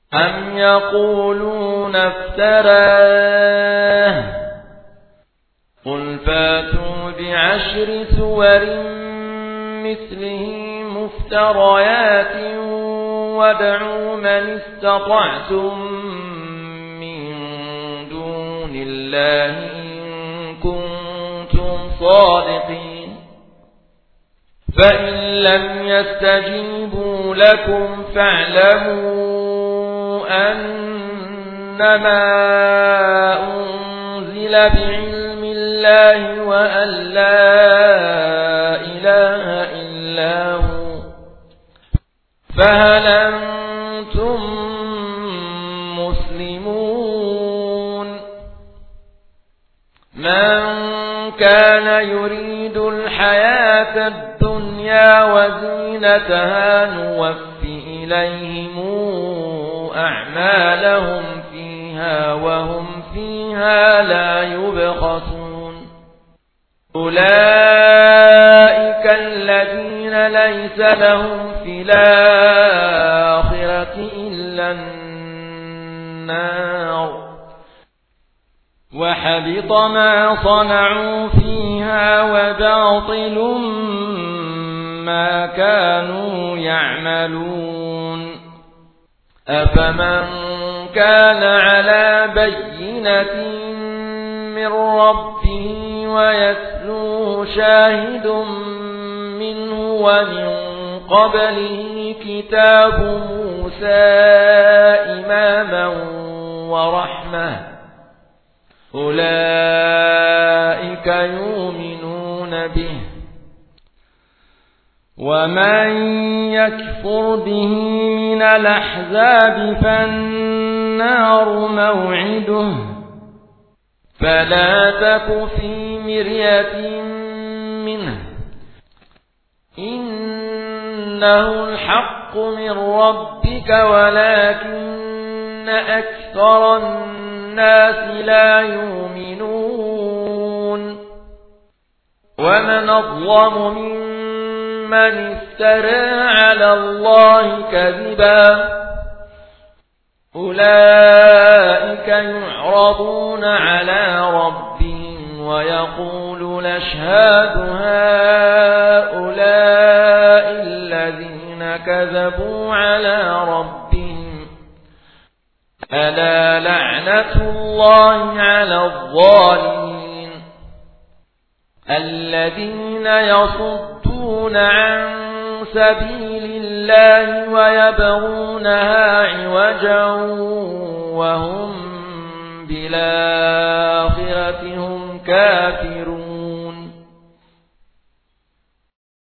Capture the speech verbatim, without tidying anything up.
أم يقولون افتراه قل فاتوا بعشر سور مثله مفتريات وادعوا من استطعتم من دون الله إن كنتم صادقين فإن لم يستجيبوا لكم فاعلموا أنما أنزل بعلم الله وأن لا إله إلا هو فهل أنتم مسلمون من كان يريد الحياة الدنيا وزينتها نوفي إليهم أعمالهم فيها وهم فيها لا يبخسون أولئك الذين ليس لهم في الآخرة إلا النار وحبط ما صنعوا فيها وباطل ما كانوا يعملون أفمن كان على بينة من ربه ويتلوه شاهد منه ومن قبله كتاب موسى إماما ورحمة أولئك يؤمنون به ومن يكفر به من الأحزاب فالنار موعده فلا تك في مرية منه إنه الحق من ربك ولكن أكثر الناس لا يؤمنون ومن أظلم ممن افترى على الله كذبا أولئك يعرضون على ربهم ويقول نشهد هؤلاء الذين كذبوا على ربهم ألا لعنة الله على الظالمين الذين يصدون عن سبيل الله ويبغونها عوجا وهم بالآخرة هم كافرون